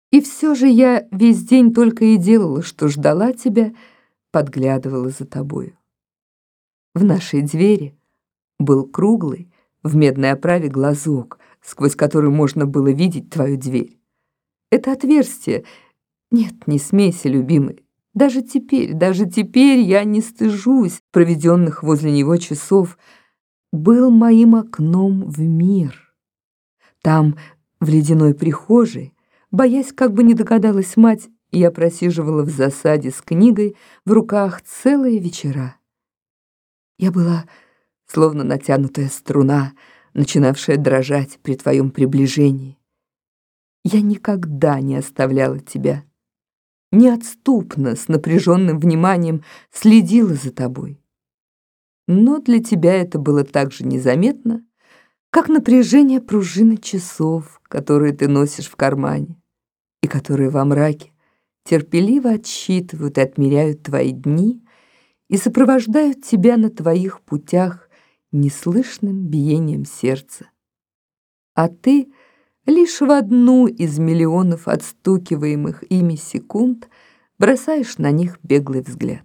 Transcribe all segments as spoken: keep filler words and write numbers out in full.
И все же я весь день только и делала, что ждала тебя, подглядывала за тобою. В нашей двери был круглый, в медной оправе глазок, сквозь который можно было видеть твою дверь. Это отверстие... Нет, не смейся, любимый. Даже теперь, даже теперь я не стыжусь проведенных возле него часов. Был моим окном в мир. Там, в ледяной прихожей, боясь, как бы не догадалась мать, я просиживала в засаде с книгой в руках целые вечера. Я была словно натянутая струна, начинавшая дрожать при твоем приближении. Я никогда не оставляла тебя. Неотступно, с напряженным вниманием следила за тобой. Но для тебя это было так же незаметно, как напряжение пружины часов, которые ты носишь в кармане, и которые во мраке терпеливо отсчитывают и отмеряют твои дни и сопровождают тебя на твоих путях неслышным биением сердца. А ты лишь в одну из миллионов отстукиваемых ими секунд бросаешь на них беглый взгляд.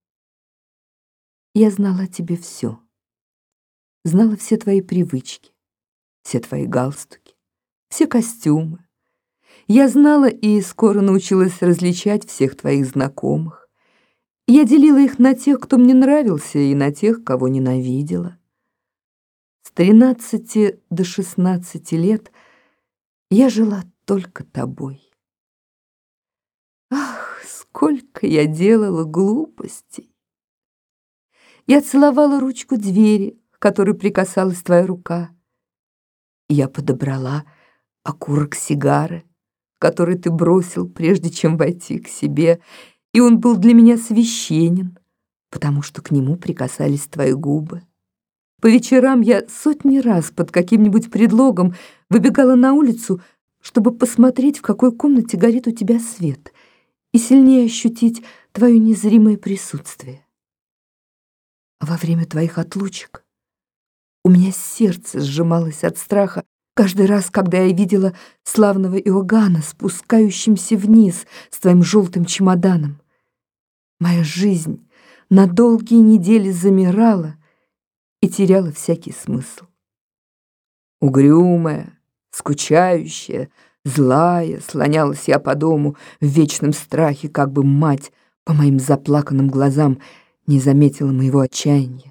Я знала о тебе все. Знала все твои привычки, все твои галстуки, все костюмы. Я знала и скоро научилась различать всех твоих знакомых. Я делила их на тех, кто мне нравился, и на тех, кого ненавидела. С тринадцати до шестнадцати лет я жила только тобой. Ах, сколько я делала глупостей! Я целовала ручку двери, к которой прикасалась твоя рука. Я подобрала окурок сигары, который ты бросил, прежде чем войти к себе, и он был для меня священен, потому что к нему прикасались твои губы. По вечерам я сотни раз под каким-нибудь предлогом выбегала на улицу, чтобы посмотреть, в какой комнате горит у тебя свет, и сильнее ощутить твое незримое присутствие. А во время твоих отлучек у меня сердце сжималось от страха каждый раз, когда я видела славного Иоганна, спускающимся вниз с твоим желтым чемоданом. Моя жизнь на долгие недели замирала и теряла всякий смысл. Угрюмая, скучающая, злая, слонялась я по дому в вечном страхе, как бы мать по моим заплаканным глазам не заметила моего отчаяния.